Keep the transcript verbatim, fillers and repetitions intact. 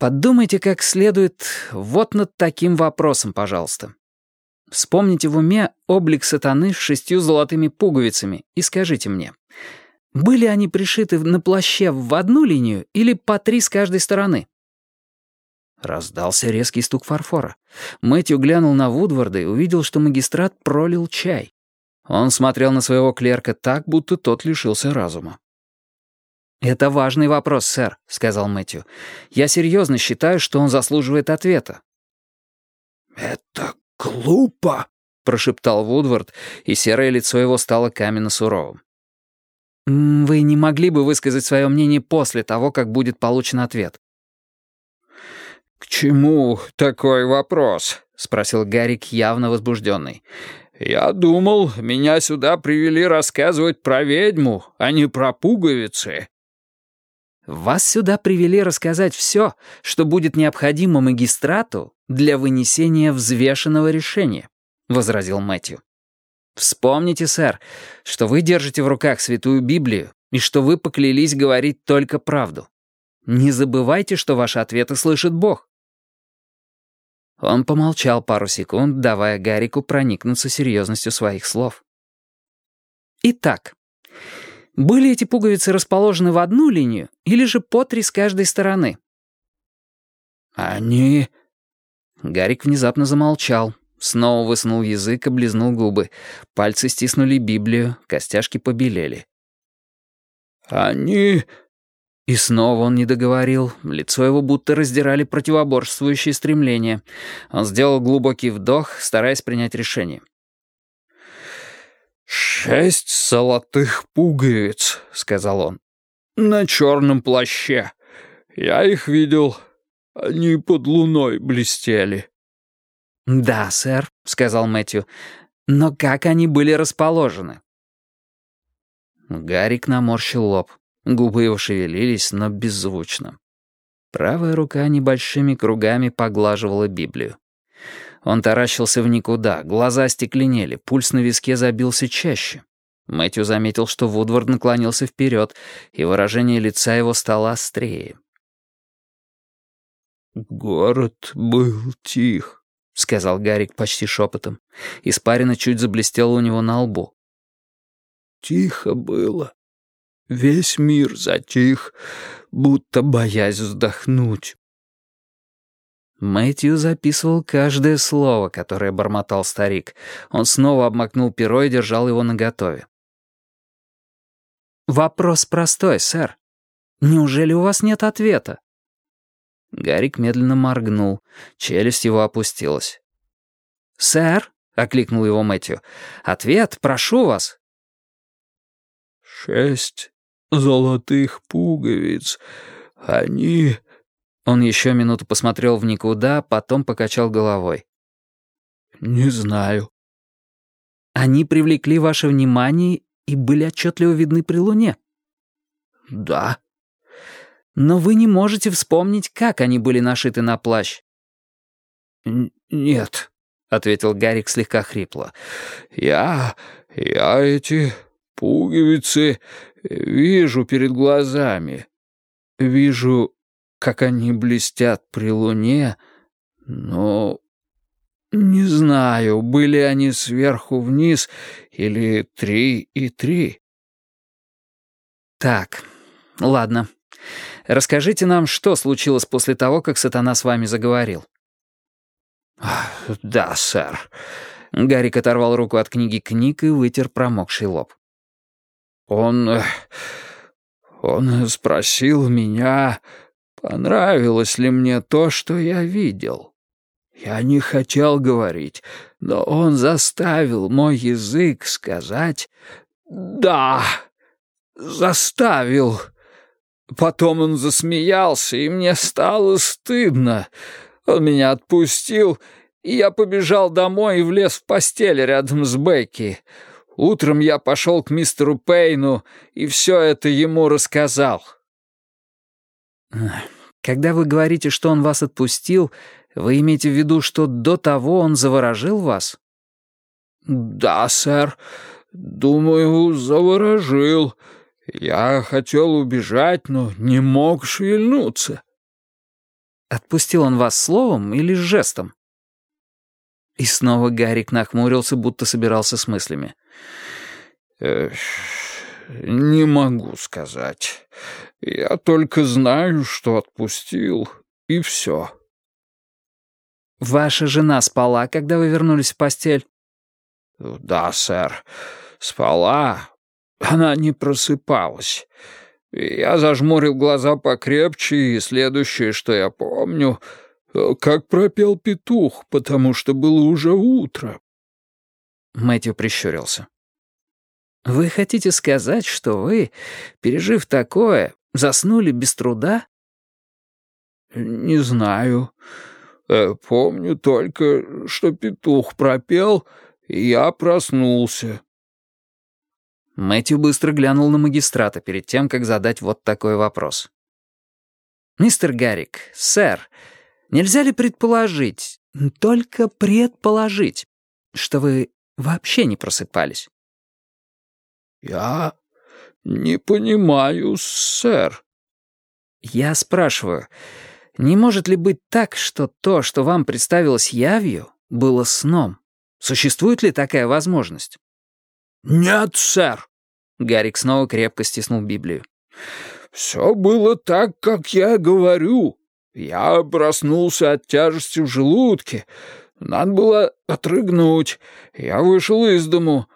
Подумайте как следует вот над таким вопросом, пожалуйста. Вспомните в уме облик сатаны с шестью золотыми пуговицами и скажите мне, были они пришиты на плаще в одну линию или по три с каждой стороны? Раздался резкий стук фарфора. Мэтью глянул на Вудварда и увидел, что магистрат пролил чай. Он смотрел на своего клерка так, будто тот лишился разума. «Это важный вопрос, сэр», — сказал Мэтью. «Я серьезно считаю, что он заслуживает ответа». «Это глупо», — прошептал Вудвард, и серое лицо его стало каменно-суровым. «Вы не могли бы высказать свое мнение после того, как будет получен ответ?» «К чему такой вопрос?» — спросил Гарик, явно возбужденный. «Я думал, меня сюда привели рассказывать про ведьму, а не про пуговицы». «Вас сюда привели рассказать все, что будет необходимо магистрату для вынесения взвешенного решения», — возразил Мэтью. «Вспомните, сэр, что вы держите в руках Святую Библию и что вы поклялись говорить только правду. Не забывайте, что ваши ответы слышит Бог». Он помолчал пару секунд, давая Гарику проникнуться серьезностью своих слов. «Итак, были эти пуговицы расположены в одну линию или же по три с каждой стороны?» «Они...» Гарик внезапно замолчал, снова высунул язык, облизнул губы. Пальцы стиснули Библию, костяшки побелели. «Они...» И снова он не договорил, лицо его будто раздирали противоборствующие стремления. Он сделал глубокий вдох, стараясь принять решение. «Шесть золотых пуговиц», — сказал он, — «на черном плаще. Я их видел, они под луной блестели». «Да, сэр», — сказал Мэтью, — «но как они были расположены?» Гарик наморщил лоб. Губы его шевелились, но беззвучно. Правая рука небольшими кругами поглаживала Библию. Он таращился в никуда, глаза остекленели, пульс на виске забился чаще. Мэтью заметил, что Вудвард наклонился вперед, и выражение лица его стало острее. «Город был тих», — сказал Гарик почти шепотом. Испарина чуть заблестела у него на лбу. «Тихо было. Весь мир затих, будто боясь вздохнуть». Мэтью записывал каждое слово, которое бормотал старик. Он снова обмакнул перо и держал его наготове. «Вопрос простой, сэр. Неужели у вас нет ответа?» Гарик медленно моргнул. Челюсть его опустилась. «Сэр», — окликнул его Мэтью, — «ответ, прошу вас». «Шесть золотых пуговиц. Они...» Он еще минуту посмотрел в никуда, потом покачал головой. «Не знаю». «Они привлекли ваше внимание и были отчетливо видны при луне?» «Да». «Но вы не можете вспомнить, как они были нашиты на плащ?» «Нет», — ответил Гарик слегка хрипло. «Я... я эти пуговицы вижу перед глазами. Вижу, как они блестят при луне, но не знаю, были они сверху вниз или три и три». «Так, ладно. Расскажите нам, что случилось после того, как сатана с вами заговорил». «Да, сэр». Гарик оторвал руку от книги книг и вытер промокший лоб. «Он... он спросил меня, понравилось ли мне то, что я видел. Я не хотел говорить, но он заставил мой язык сказать «да». Заставил. Потом он засмеялся, и мне стало стыдно. Он меня отпустил, и я побежал домой и влез в постель рядом с Бекки. Утром я пошел к мистеру Пейну и все это ему рассказал». «Когда вы говорите, что он вас отпустил, вы имеете в виду, что до того он заворожил вас?» «Да, сэр. Думаю, заворожил. Я хотел убежать, но не мог шевельнуться». Отпустил он вас словом или жестом?» И снова Гарик нахмурился, будто собирался с мыслями. Эх, «Не могу сказать. Я только знаю, что отпустил, и все». «Ваша жена спала, когда вы вернулись в постель?» «Да, сэр, спала. Она не просыпалась. Я зажмурил глаза покрепче, и следующее, что я помню, как пропел петух, потому что было уже утро». Мэтью прищурился. «Вы хотите сказать, что вы, пережив такое, заснули без труда?» «Не знаю. Помню только, что петух пропел, и я проснулся». Мэтью быстро глянул на магистрата перед тем, как задать вот такой вопрос. «Мистер Гарик, сэр, нельзя ли предположить, только предположить, что вы вообще не просыпались?» «Я не понимаю, сэр». «Я спрашиваю, не может ли быть так, что то, что вам представилось явью, было сном? Существует ли такая возможность?» «Нет, сэр». Гарик снова крепко стиснул Библию. «Все было так, как я говорю. Я проснулся от тяжести в желудке. Надо было отрыгнуть. Я вышел из дому.